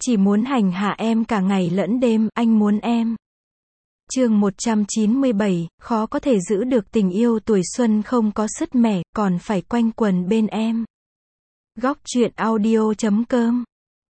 Chỉ muốn hành hạ em cả ngày lẫn đêm, anh muốn em. Chương 197, khó có thể giữ được tình yêu tuổi xuân không có sứt mẻ, còn phải quanh quần bên em. Góc truyện audio.com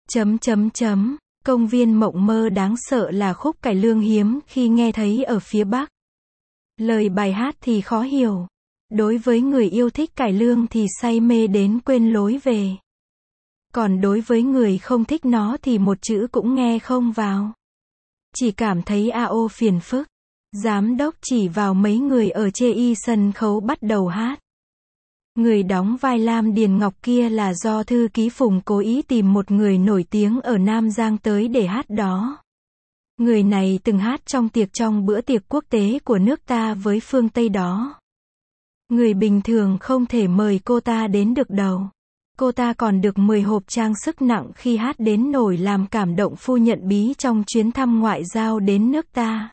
Công viên mộng mơ đáng sợ là khúc cải lương hiếm khi nghe thấy ở phía Bắc. Lời bài hát thì khó hiểu. Đối với người yêu thích cải lương thì say mê đến quên lối về. Còn đối với người không thích nó thì một chữ cũng nghe không vào. Chỉ cảm thấy ao phiền phức. Giám đốc chỉ vào mấy người ở chê y sân khấu bắt đầu hát. Người đóng vai Lam Điền Ngọc kia là do thư ký Phùng cố ý tìm một người nổi tiếng ở Nam Giang tới để hát đó. Người này từng hát trong bữa tiệc quốc tế của nước ta với phương Tây đó. Người bình thường không thể mời cô ta đến được đâu. Cô ta còn được 10 hộp trang sức nặng khi hát đến nổi làm cảm động phu nhận bí trong chuyến thăm ngoại giao đến nước ta.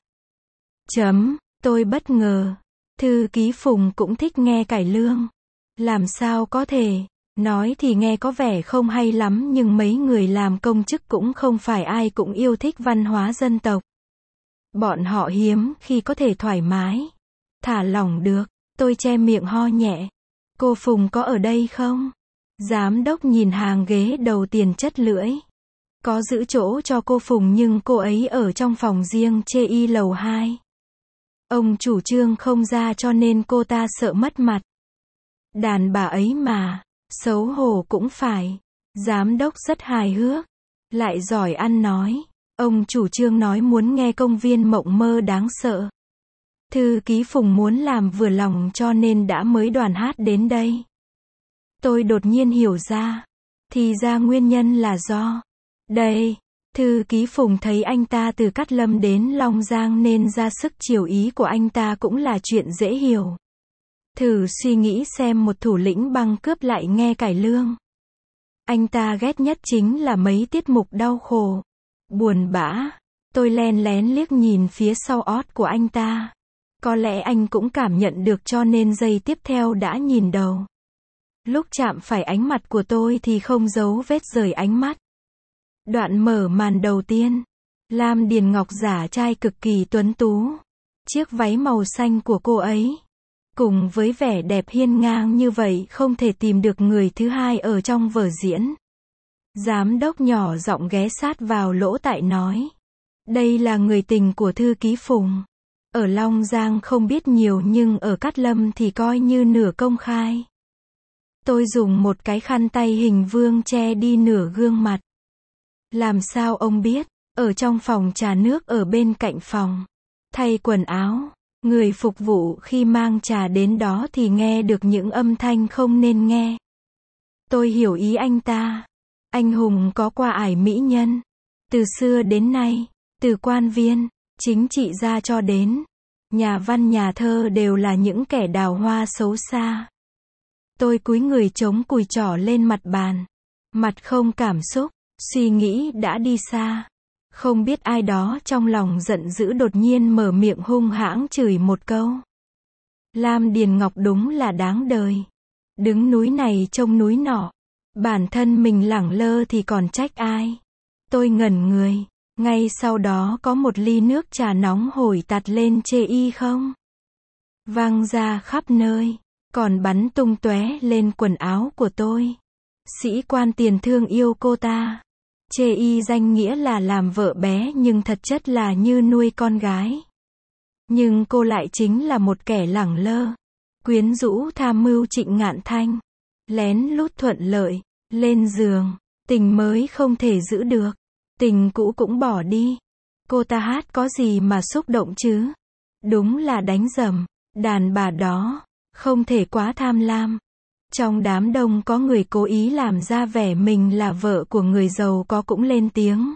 Tôi bất ngờ. Thư ký Phùng cũng thích nghe cải lương. Làm sao có thể, nói thì nghe có vẻ không hay lắm nhưng mấy người làm công chức cũng không phải ai cũng yêu thích văn hóa dân tộc. Bọn họ hiếm khi có thể thoải mái, thả lỏng được. Tôi che miệng ho nhẹ. Cô Phùng có ở đây không? Giám đốc nhìn hàng ghế đầu tiền chất lưỡi. Có giữ chỗ cho cô Phùng nhưng cô ấy ở trong phòng riêng chê y lầu 2. Ông chủ trương không ra cho nên cô ta sợ mất mặt. Đàn bà ấy mà, xấu hổ cũng phải. Giám đốc rất hài hước, lại giỏi ăn nói. Ông chủ trương nói muốn nghe công viên mộng mơ đáng sợ. Thư ký Phùng muốn làm vừa lòng cho nên đã mới đoàn hát đến đây. Tôi đột nhiên hiểu ra. Thì ra nguyên nhân là do. Đây, thư ký Phùng thấy anh ta từ Cát Lâm đến Long Giang nên ra sức chiều ý của anh ta cũng là chuyện dễ hiểu. Thử suy nghĩ xem một thủ lĩnh băng cướp lại nghe cải lương. Anh ta ghét nhất chính là mấy tiết mục đau khổ, buồn bã. Tôi len lén liếc nhìn phía sau ót của anh ta. Có lẽ anh cũng cảm nhận được cho nên giây tiếp theo đã nhìn đầu. Lúc chạm phải ánh mặt của tôi thì không giấu vết rời ánh mắt. Đoạn mở màn đầu tiên. Lam Điền Ngọc giả trai cực kỳ tuấn tú. Chiếc váy màu xanh của cô ấy. Cùng với vẻ đẹp hiên ngang như vậy không thể tìm được người thứ hai ở trong vở diễn. Giám đốc nhỏ giọng ghé sát vào lỗ tai nói. Đây là người tình của thư ký Phùng. Ở Long Giang không biết nhiều nhưng ở Cát Lâm thì coi như nửa công khai. Tôi dùng một cái khăn tay hình vương che đi nửa gương mặt. Làm sao ông biết? Ở trong phòng trà nước ở bên cạnh phòng thay quần áo. Người phục vụ khi mang trà đến đó thì nghe được những âm thanh không nên nghe. Tôi hiểu ý anh ta. Anh hùng có qua ải mỹ nhân. Từ xưa đến nay, từ quan viên, chính trị gia cho đến nhà văn nhà thơ đều là những kẻ đào hoa xấu xa. Tôi cúi người chống cùi trỏ lên mặt bàn. Mặt không cảm xúc, suy nghĩ đã đi xa. Không biết ai đó trong lòng giận dữ đột nhiên mở miệng hung hãng chửi một câu. Lam Điền Ngọc đúng là đáng đời. Đứng núi này trông núi nọ. Bản thân mình lẳng lơ thì còn trách ai. Tôi ngẩn người. Ngay sau đó có một ly nước trà nóng hổi tạt lên chê y không. Văng ra khắp nơi. Còn bắn tung tóe lên quần áo của tôi. Sĩ quan tiền thương yêu cô ta. Chê y danh nghĩa là làm vợ bé nhưng thật chất là như nuôi con gái. Nhưng cô lại chính là một kẻ lẳng lơ. Quyến rũ tham mưu Trịnh Ngạn Thanh. Lén lút thuận lợi. Lên giường. Tình mới không thể giữ được. Tình cũ cũng bỏ đi. Cô ta hát có gì mà xúc động chứ? Đúng là đánh dầm. Đàn bà đó. Không thể quá tham lam. Trong đám đông có người cố ý làm ra vẻ mình là vợ của người giàu có cũng lên tiếng.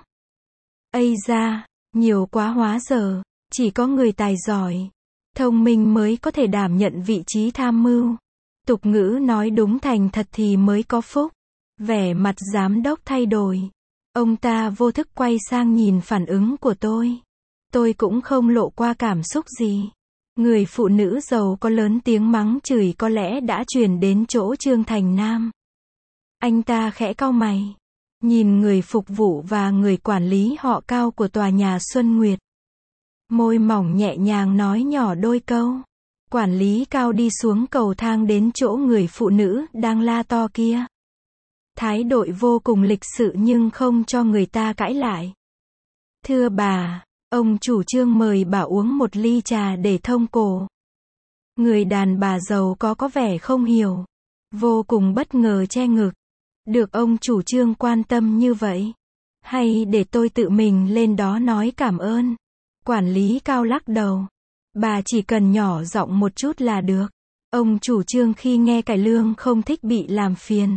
Ây da, nhiều quá hóa giờ, chỉ có người tài giỏi, thông minh mới có thể đảm nhận vị trí tham mưu. Tục ngữ nói đúng thành thật thì mới có phúc. Vẻ mặt giám đốc thay đổi. Ông ta vô thức quay sang nhìn phản ứng của tôi. Tôi cũng không lộ qua cảm xúc gì. Người phụ nữ giàu có lớn tiếng mắng chửi có lẽ đã truyền đến chỗ Trương Thành Nam. Anh ta khẽ cau mày. nhìn người phục vụ và người quản lý họ Cao của tòa nhà Xuân Nguyệt. Môi mỏng nhẹ nhàng nói nhỏ đôi câu. Quản lý Cao đi xuống cầu thang đến chỗ người phụ nữ đang la to kia. Thái độ vô cùng lịch sự nhưng không cho người ta cãi lại. Thưa bà, ông chủ Trương mời bà uống một ly trà để thông cổ. Người đàn bà giàu có vẻ không hiểu. Vô cùng bất ngờ che ngực. Được ông chủ Trương quan tâm như vậy. Hay để tôi tự mình lên đó nói cảm ơn. Quản lý Cao lắc đầu. Bà chỉ cần nhỏ giọng một chút là được. Ông chủ Trương khi nghe cải lương không thích bị làm phiền.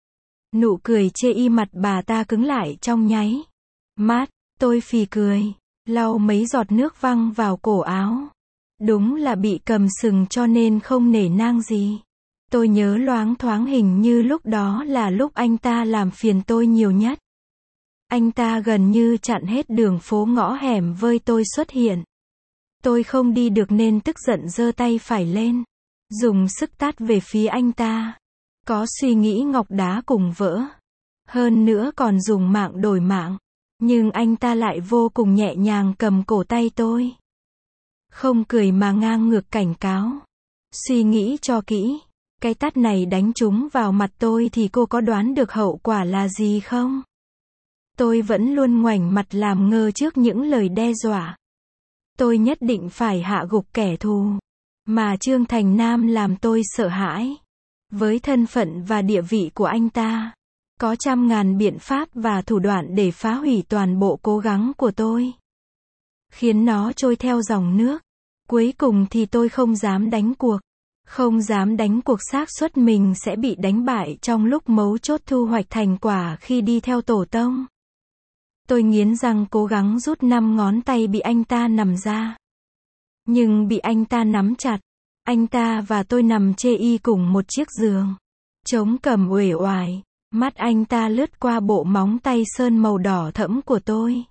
Nụ cười chê y mặt bà ta cứng lại trong nháy mắt. Tôi phì cười. Lau mấy giọt nước văng vào cổ áo. Đúng là bị cầm sừng cho nên không nể nang gì. Tôi nhớ loáng thoáng hình như lúc đó là lúc anh ta làm phiền tôi nhiều nhất. Anh ta gần như chặn hết đường phố ngõ hẻm với tôi xuất hiện. Tôi không đi được nên tức giận giơ tay phải lên. Dùng sức tát về phía anh ta. Có suy nghĩ ngọc đá cùng vỡ. Hơn nữa còn dùng mạng đổi mạng. Nhưng anh ta lại vô cùng nhẹ nhàng cầm cổ tay tôi. Không cười mà ngang ngược cảnh cáo. Suy nghĩ cho kỹ. Cái tát này đánh trúng vào mặt tôi thì cô có đoán được hậu quả là gì không? Tôi vẫn luôn ngoảnh mặt làm ngơ trước những lời đe dọa. Tôi nhất định phải hạ gục kẻ thù. Mà Trương Thành Nam làm tôi sợ hãi. Với thân phận và địa vị của anh ta, có trăm ngàn biện pháp và thủ đoạn để phá hủy toàn bộ cố gắng của tôi. Khiến nó trôi theo dòng nước. Cuối cùng thì tôi không dám đánh cuộc. Không dám đánh cuộc xác suất mình sẽ bị đánh bại trong lúc mấu chốt thu hoạch thành quả khi đi theo tổ tông. Tôi nghiến răng cố gắng rút 5 ngón tay bị anh ta nằm ra. Nhưng bị anh ta nắm chặt. Anh ta và tôi nằm chê y cùng một chiếc giường. Trống cầm uể oải. Mắt anh ta lướt qua bộ móng tay sơn màu đỏ thẫm của tôi.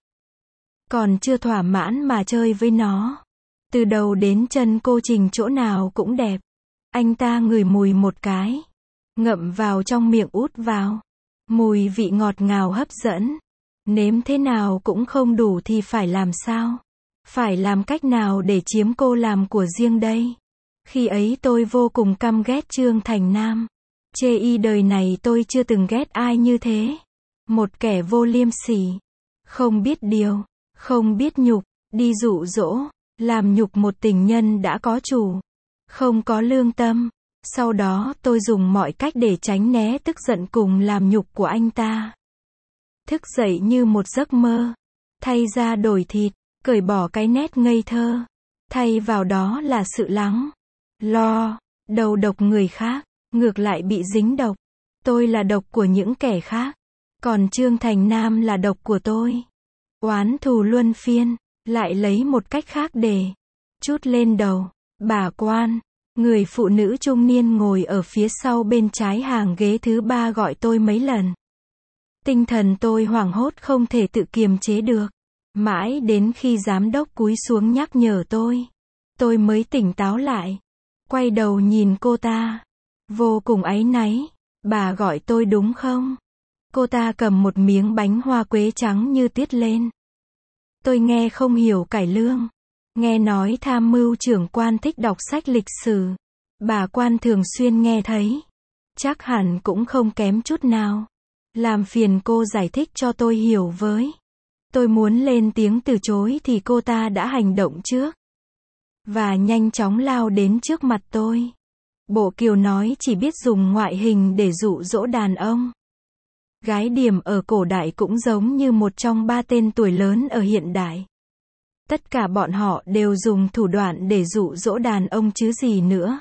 Còn chưa thỏa mãn mà chơi với nó. Từ đầu đến chân cô Trình chỗ nào cũng đẹp. Anh ta ngửi mùi một cái. Ngậm vào trong miệng út vào. Mùi vị ngọt ngào hấp dẫn. Nếm thế nào cũng không đủ thì phải làm sao? Phải làm cách nào để chiếm cô làm của riêng đây? Khi ấy tôi vô cùng căm ghét Trương Thành Nam. Chê y đời này tôi chưa từng ghét ai như thế. Một kẻ vô liêm sỉ. Không biết điều. Không biết nhục. Đi dụ dỗ. Làm nhục một tình nhân đã có chủ. Không có lương tâm. Sau đó tôi dùng mọi cách để tránh né tức giận cùng làm nhục của anh ta. Thức dậy như một giấc mơ. Thay ra đổi thịt. Cởi bỏ cái nét ngây thơ. Thay vào đó là sự lắng. Lo. Đầu độc người khác. Ngược lại bị dính độc. Tôi là độc của những kẻ khác. Còn Trương Thành Nam là độc của tôi. Oán thù luân phiên. Lại lấy một cách khác để trút lên đầu. Bà quan. Người phụ nữ trung niên ngồi ở phía sau bên trái hàng ghế thứ 3 gọi tôi mấy lần. Tinh thần tôi hoảng hốt không thể tự kiềm chế được. Mãi đến khi giám đốc cúi xuống nhắc nhở tôi mới tỉnh táo lại. Quay đầu nhìn cô ta. Vô cùng áy náy. Bà gọi tôi đúng không? Cô ta cầm một miếng bánh hoa quế trắng như tiết lên. Tôi nghe không hiểu cải lương. Nghe nói tham mưu trưởng quan thích đọc sách lịch sử. Bà quan thường xuyên nghe thấy. Chắc hẳn cũng không kém chút nào. Làm phiền cô giải thích cho tôi hiểu với. Tôi muốn lên tiếng từ chối thì cô ta đã hành động trước. Và nhanh chóng lao đến trước mặt tôi. Bộ kiểu nói chỉ biết dùng ngoại hình để dụ dỗ đàn ông. Gái điềm ở cổ đại cũng giống như một trong 3 tên tuổi lớn ở hiện đại. Tất cả bọn họ đều dùng thủ đoạn để dụ dỗ đàn ông chứ gì nữa.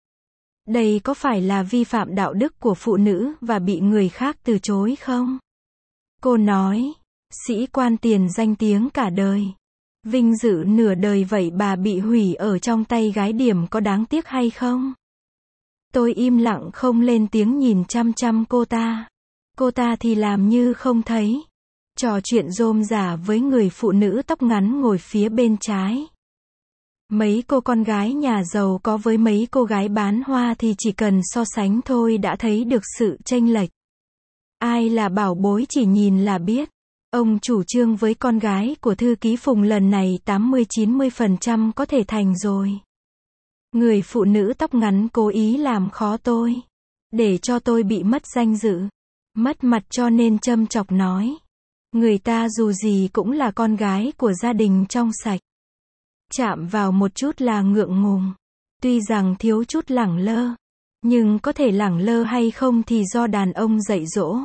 Đây có phải là vi phạm đạo đức của phụ nữ và bị người khác từ chối không? Cô nói, sĩ quan tiền danh tiếng cả đời. Vinh dự nửa đời vậy bà bị hủy ở trong tay gái điềm có đáng tiếc hay không? Tôi im lặng không lên tiếng nhìn chăm chăm cô ta. Cô ta thì làm như không thấy. Trò chuyện rôm rả với người phụ nữ tóc ngắn ngồi phía bên trái. Mấy cô con gái nhà giàu có với mấy cô gái bán hoa thì chỉ cần so sánh thôi đã thấy được sự chênh lệch. Ai là bảo bối chỉ nhìn là biết. Ông chủ trương với con gái của thư ký Phùng lần này 80-90% có thể thành rồi. Người phụ nữ tóc ngắn cố ý làm khó tôi. Để cho tôi bị mất danh dự. Mất mặt cho nên châm chọc nói. Người ta dù gì cũng là con gái của gia đình trong sạch. Chạm vào một chút là ngượng ngùng. Tuy rằng thiếu chút lẳng lơ. Nhưng có thể lẳng lơ hay không thì do đàn ông dạy dỗ.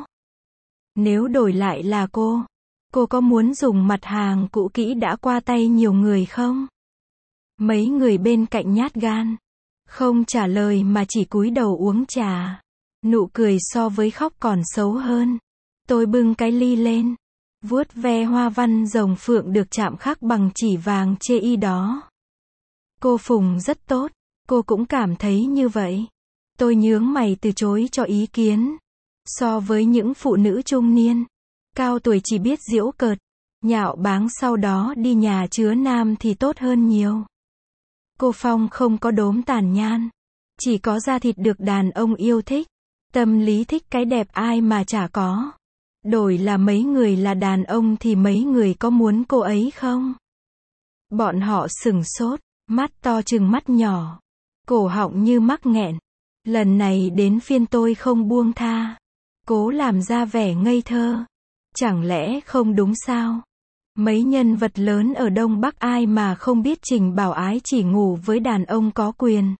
Nếu đổi lại là cô có muốn dùng mặt hàng cũ kỹ đã qua tay nhiều người không? Mấy người bên cạnh nhát gan. Không trả lời mà chỉ cúi đầu uống trà. Nụ cười so với khóc còn xấu hơn. Tôi bưng cái ly lên. Vuốt ve hoa văn rồng phượng được chạm khắc bằng chỉ vàng chê y đó. Cô Phùng rất tốt. Cô cũng cảm thấy như vậy. Tôi nhướng mày từ chối cho ý kiến. So với những phụ nữ trung niên, cao tuổi chỉ biết giễu cợt, nhạo báng sau đó đi nhà chứa nam thì tốt hơn nhiều. Cô Phong không có đốm tàn nhan. Chỉ có da thịt được đàn ông yêu thích. Tâm lý thích cái đẹp ai mà chả có. Đổi là mấy người là đàn ông thì mấy người có muốn cô ấy không? Bọn họ sửng sốt, mắt to chừng mắt nhỏ. Cổ họng như mắc nghẹn. Lần này đến phiên tôi không buông tha. Cố làm ra vẻ ngây thơ. Chẳng lẽ không đúng sao? Mấy nhân vật lớn ở Đông Bắc ai mà không biết Trình Bảo Ái chỉ ngủ với đàn ông có quyền.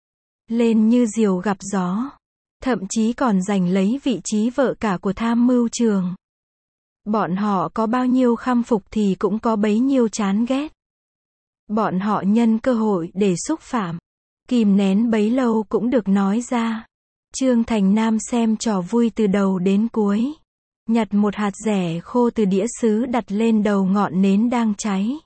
Lên như diều gặp gió. Thậm chí còn giành lấy vị trí vợ cả của tham mưu trường. Bọn họ có bao nhiêu khâm phục thì cũng có bấy nhiêu chán ghét. Bọn họ nhân cơ hội để xúc phạm. Kìm nén bấy lâu cũng được nói ra. Trương Thành Nam xem trò vui từ đầu đến cuối. Nhặt một hạt dẻ khô từ đĩa sứ đặt lên đầu ngọn nến đang cháy.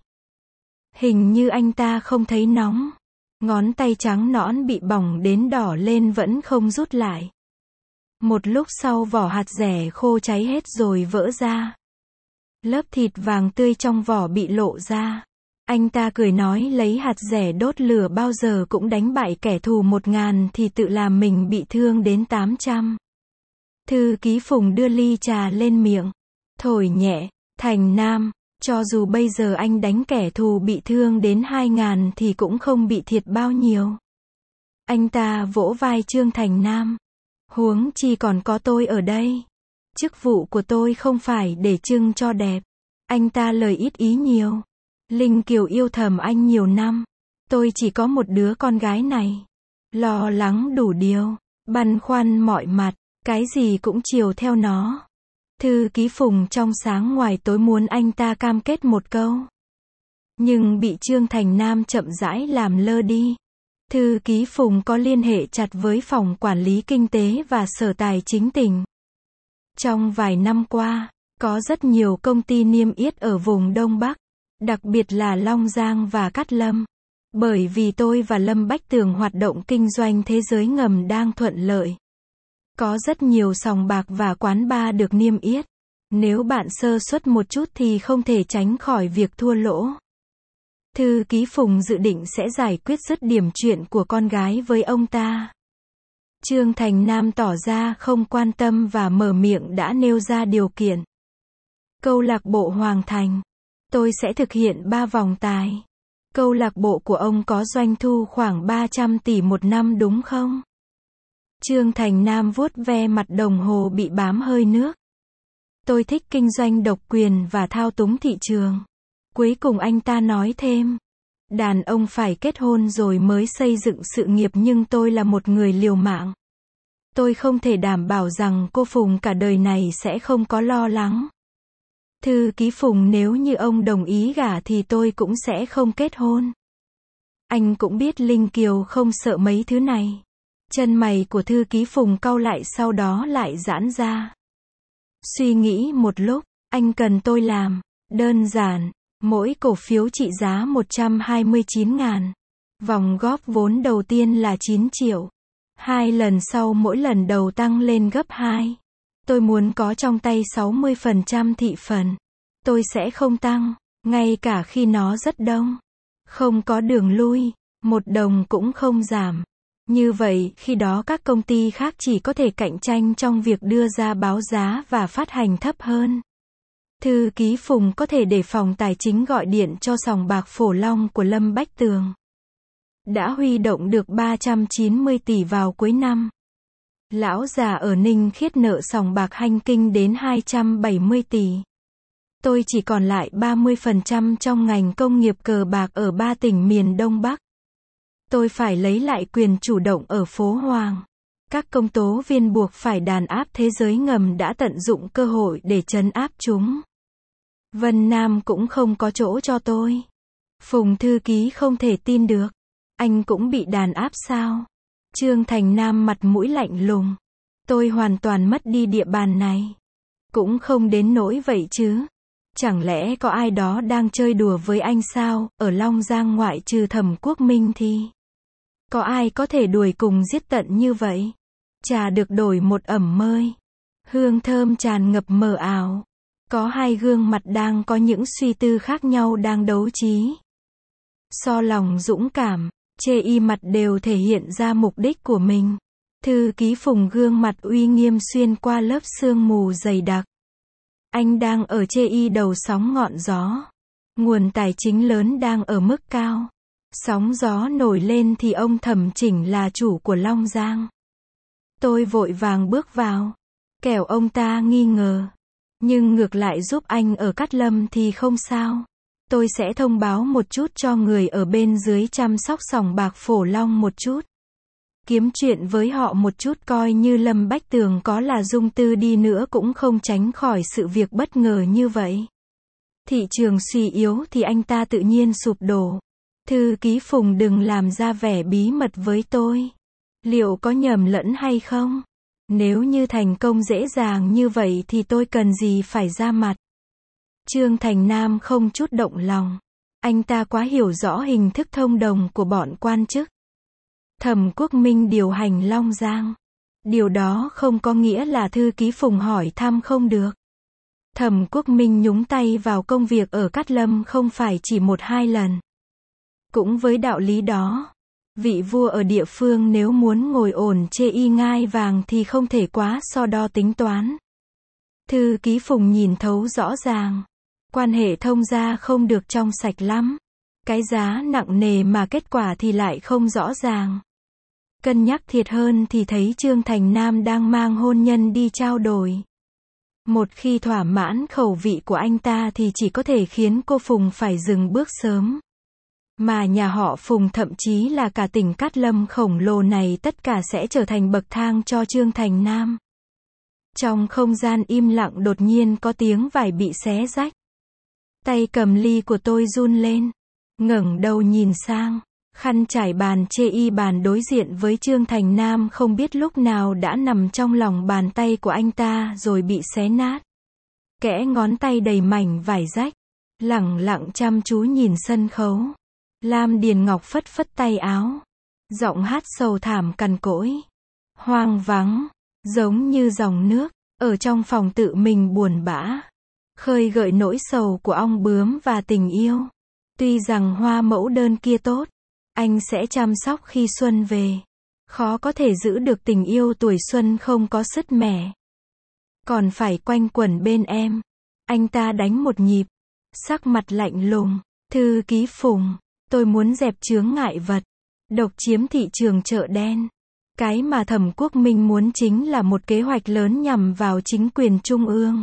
Hình như anh ta không thấy nóng. Ngón tay trắng nõn bị bỏng đến đỏ lên vẫn không rút lại. Một lúc sau vỏ hạt dẻ khô cháy hết rồi vỡ ra. Lớp thịt vàng tươi trong vỏ bị lộ ra. Anh ta cười nói lấy hạt dẻ đốt lửa bao giờ cũng đánh bại kẻ thù 1000 thì tự làm mình bị thương đến 800. Thư ký Phùng đưa ly trà lên miệng. Thổi nhẹ, Thành Nam, cho dù bây giờ anh đánh kẻ thù bị thương đến 2000 thì cũng không bị thiệt bao nhiêu. Anh ta vỗ vai Trương Thành Nam. Huống chi còn có tôi ở đây. Chức vụ của tôi không phải để trưng cho đẹp. Anh ta lời ít ý nhiều. Linh Kiều yêu thầm anh nhiều năm. Tôi chỉ có một đứa con gái này. Lo lắng đủ điều. Băn khoăn mọi mặt. Cái gì cũng chiều theo nó. Thư ký Phùng trong sáng ngoài tối muốn anh ta cam kết một câu. Nhưng bị Trương Thành Nam chậm rãi làm lơ đi. Thư ký Phùng có liên hệ chặt với phòng quản lý kinh tế và sở tài chính tỉnh. Trong vài năm qua, có rất nhiều công ty niêm yết ở vùng Đông Bắc, đặc biệt là Long Giang và Cát Lâm. Bởi vì tôi và Lâm Bách Tường hoạt động kinh doanh thế giới ngầm đang thuận lợi. Có rất nhiều sòng bạc và quán bar được niêm yết. Nếu bạn sơ suất một chút thì không thể tránh khỏi việc thua lỗ. Thư ký Phùng dự định sẽ giải quyết dứt điểm chuyện của con gái với ông ta. Trương Thành Nam tỏ ra không quan tâm và mở miệng đã nêu ra điều kiện. Câu lạc bộ Hoàng Thành. Tôi sẽ thực hiện 3 vòng tài. Câu lạc bộ của ông có doanh thu khoảng 300 tỷ một năm đúng không? Trương Thành Nam vuốt ve mặt đồng hồ bị bám hơi nước. Tôi thích kinh doanh độc quyền và thao túng thị trường. Cuối cùng anh ta nói thêm. Đàn ông phải kết hôn rồi mới xây dựng sự nghiệp nhưng tôi là một người liều mạng. Tôi không thể đảm bảo rằng cô Phùng cả đời này sẽ không có lo lắng. Thư ký Phùng nếu như ông đồng ý gả thì tôi cũng sẽ không kết hôn. Anh cũng biết Linh Kiều không sợ mấy thứ này. Chân mày của thư ký Phùng cau lại sau đó lại giãn ra. Suy nghĩ một lúc, anh cần tôi làm. Đơn giản, mỗi cổ phiếu trị giá 129.000. Vòng góp vốn đầu tiên là 9 triệu. 2 lần sau mỗi lần đầu tăng lên gấp 2. Tôi muốn có trong tay 60% thị phần. Tôi sẽ không tăng, ngay cả khi nó rất đông. Không có đường lui, 1 đồng cũng không giảm. Như vậy, khi đó các công ty khác chỉ có thể cạnh tranh trong việc đưa ra báo giá và phát hành thấp hơn. Thư ký Phùng có thể để phòng tài chính gọi điện cho sòng bạc Phổ Long của Lâm Bách Tường. Đã huy động được 390 tỷ vào cuối năm. Lão già ở Ninh Khiết nợ sòng bạc Hanh Kinh đến 270 tỷ. Tôi chỉ còn lại 30% trong ngành công nghiệp cờ bạc ở 3 tỉnh miền Đông Bắc. Tôi phải lấy lại quyền chủ động ở phố Hoàng. Các công tố viên buộc phải đàn áp thế giới ngầm đã tận dụng cơ hội để trấn áp chúng. Vân Nam cũng không có chỗ cho tôi. Phùng thư ký không thể tin được. Anh cũng bị đàn áp sao? Trương Thành Nam mặt mũi lạnh lùng. Tôi hoàn toàn mất đi địa bàn này. Cũng không đến nỗi vậy chứ. Chẳng lẽ có ai đó đang chơi đùa với anh sao? Ở Long Giang ngoại trừ Thẩm Quốc Minh thì có ai có thể đuổi cùng giết tận như vậy? Trà được đổi một ẩm mơi. Hương thơm tràn ngập mờ ảo. Có hai gương mặt đang có những suy tư khác nhau đang đấu trí. So lòng dũng cảm, chê y mặt đều thể hiện ra mục đích của mình. Thư ký Phùng gương mặt uy nghiêm xuyên qua lớp sương mù dày đặc. Anh đang ở chê y đầu sóng ngọn gió. Nguồn tài chính lớn đang ở mức cao. Sóng gió nổi lên thì ông Thẩm Chỉnh là chủ của Long Giang. Tôi vội vàng bước vào. Kẻo ông ta nghi ngờ. Nhưng ngược lại giúp anh ở Cát Lâm thì không sao. Tôi sẽ thông báo một chút cho người ở bên dưới chăm sóc sòng bạc Phổ Long một chút. Kiếm chuyện với họ một chút coi như Lâm Bách Tường có là Dung Tư đi nữa cũng không tránh khỏi sự việc bất ngờ như vậy. Thị trường suy yếu thì anh ta tự nhiên sụp đổ. Thư ký Phùng đừng làm ra vẻ bí mật với tôi. Liệu có nhầm lẫn hay không? Nếu như thành công dễ dàng như vậy thì tôi cần gì phải ra mặt? Trương Thành Nam không chút động lòng. Anh ta quá hiểu rõ hình thức thông đồng của bọn quan chức. Thẩm Quốc Minh điều hành Long Giang. Điều đó không có nghĩa là thư ký Phùng hỏi thăm không được. Thẩm Quốc Minh nhúng tay vào công việc ở Cát Lâm không phải chỉ 1-2 lần. Cũng với đạo lý đó, vị vua ở địa phương nếu muốn ngồi ổn chê y ngai vàng thì không thể quá so đo tính toán. Thư ký Phùng nhìn thấu rõ ràng. Quan hệ thông gia không được trong sạch lắm. Cái giá nặng nề mà kết quả thì lại không rõ ràng. Cân nhắc thiệt hơn thì thấy Trương Thành Nam đang mang hôn nhân đi trao đổi. Một khi thỏa mãn khẩu vị của anh ta thì chỉ có thể khiến cô Phùng phải dừng bước sớm. Mà nhà họ Phùng thậm chí là cả tỉnh Cát Lâm khổng lồ này tất cả sẽ trở thành bậc thang cho Trương Thành Nam. Trong không gian im lặng đột nhiên có tiếng vải bị xé rách. Tay cầm ly của tôi run lên. Ngẩng đầu nhìn sang. Khăn trải bàn chê y bàn đối diện với Trương Thành Nam không biết lúc nào đã nằm trong lòng bàn tay của anh ta rồi bị xé nát. Kẽ ngón tay đầy mảnh vải rách. Lẳng lặng chăm chú nhìn sân khấu. Lam Điền Ngọc phất phất tay áo. Giọng hát sầu thảm cằn cỗi. Hoang vắng. Giống như dòng nước. Ở trong phòng tự mình buồn bã. Khơi gợi nỗi sầu của ong bướm và tình yêu. Tuy rằng hoa mẫu đơn kia tốt. Anh sẽ chăm sóc khi xuân về. Khó có thể giữ được tình yêu tuổi xuân không có sứt mẻ. Còn phải quanh quẩn bên em. Anh ta đánh một nhịp. Sắc mặt lạnh lùng. Thư ký Phùng. Tôi muốn dẹp chướng ngại vật. Độc chiếm thị trường chợ đen. Cái mà Thẩm Quốc Minh muốn chính là một kế hoạch lớn nhằm vào chính quyền trung ương.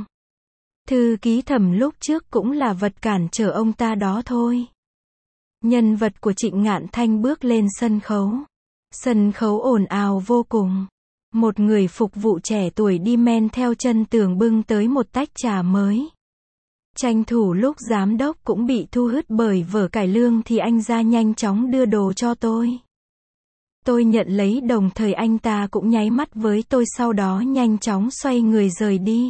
Thư ký Thẩm lúc trước cũng là vật cản trở ông ta đó thôi. Nhân vật của Trịnh Ngạn Thanh bước lên sân khấu. Sân khấu ồn ào vô cùng. Một người phục vụ trẻ tuổi đi men theo chân tường bưng tới một tách trà mới. Tranh thủ lúc giám đốc cũng bị thu hút bởi vở cải lương thì anh ra nhanh chóng đưa đồ cho tôi. Tôi nhận lấy đồng thời anh ta cũng nháy mắt với tôi sau đó nhanh chóng xoay người rời đi.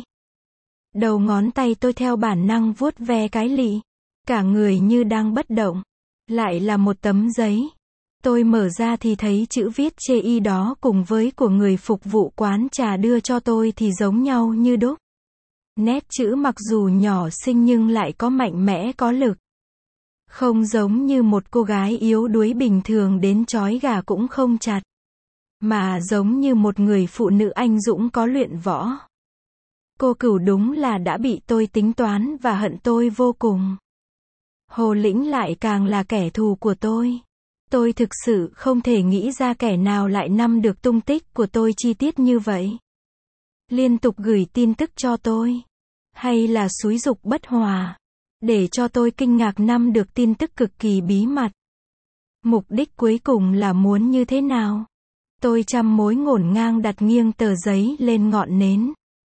Đầu ngón tay tôi theo bản năng vuốt ve cái lị. Cả người như đang bất động. Lại là một tấm giấy. Tôi mở ra thì thấy chữ viết chê y đó cùng với của người phục vụ quán trà đưa cho tôi thì giống nhau như đúc. Nét chữ mặc dù nhỏ xinh nhưng lại có mạnh mẽ có lực. Không giống như một cô gái yếu đuối bình thường đến trói gà cũng không chặt. mà giống như một người phụ nữ anh dũng có luyện võ. Cô Cửu đúng là đã bị tôi tính toán và hận tôi vô cùng. Hồ Lĩnh lại càng là kẻ thù của tôi. Tôi thực sự không thể nghĩ ra kẻ nào lại nắm được tung tích của tôi chi tiết như vậy. Liên tục gửi tin tức cho tôi. Hay là xúi giục bất hòa. Để cho tôi kinh ngạc nắm được tin tức cực kỳ bí mật. Mục đích cuối cùng là muốn như thế nào? Tôi trăm mối ngổn ngang đặt nghiêng tờ giấy lên ngọn nến.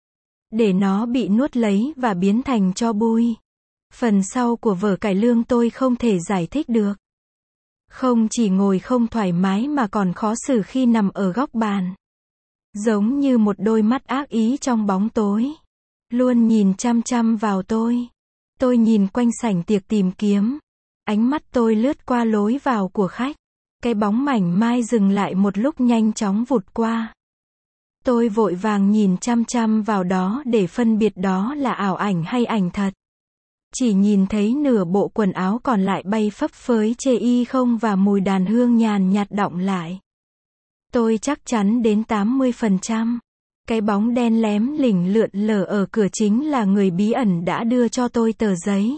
Để nó bị nuốt lấy và biến thành tro bụi. Phần sau của vở cải lương tôi không thể giải thích được. Không chỉ ngồi không thoải mái mà còn khó xử khi nằm ở góc bàn. Giống như một đôi mắt ác ý trong bóng tối. Luôn nhìn chăm chăm vào tôi. Tôi nhìn quanh sảnh tiệc tìm kiếm. Ánh mắt tôi lướt qua lối vào của khách. Cái bóng mảnh mai dừng lại một lúc nhanh chóng vụt qua. Tôi vội vàng nhìn chăm chăm vào đó để phân biệt đó là ảo ảnh hay ảnh thật. Chỉ nhìn thấy nửa bộ quần áo còn lại bay phấp phới chê y không và mùi đàn hương nhàn nhạt đọng lại. Tôi chắc chắn đến 80%. Cái bóng đen lém lỉnh lượn lờ ở cửa chính là người bí ẩn đã đưa cho tôi tờ giấy.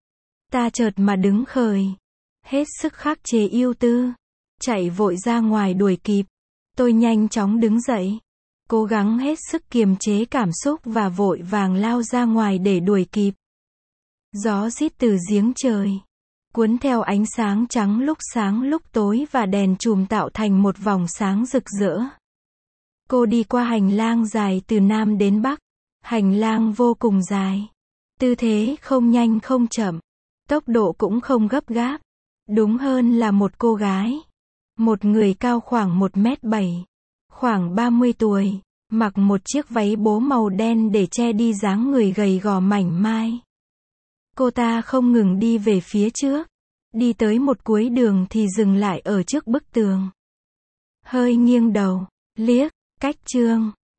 Ta chợt mà đứng khởi. Hết sức khắc chế ưu tư. Chạy vội ra ngoài đuổi kịp. Tôi nhanh chóng đứng dậy. Cố gắng hết sức kiềm chế cảm xúc và vội vàng lao ra ngoài để đuổi kịp. Gió rít từ giếng trời. Cuốn theo ánh sáng trắng lúc tối và đèn chùm tạo thành một vòng sáng rực rỡ. Cô đi qua hành lang dài từ Nam đến Bắc. Hành lang vô cùng dài. Tư thế không nhanh không chậm. Tốc độ cũng không gấp gáp. Đúng hơn là một cô gái. Một người cao khoảng 1m7. Khoảng 30 tuổi. Mặc một chiếc váy bố màu đen để che đi dáng người gầy gò mảnh mai. Cô ta không ngừng đi về phía trước. Đi tới một cuối đường thì dừng lại ở trước bức tường. Hơi nghiêng đầu. Liếc. Cách Trương.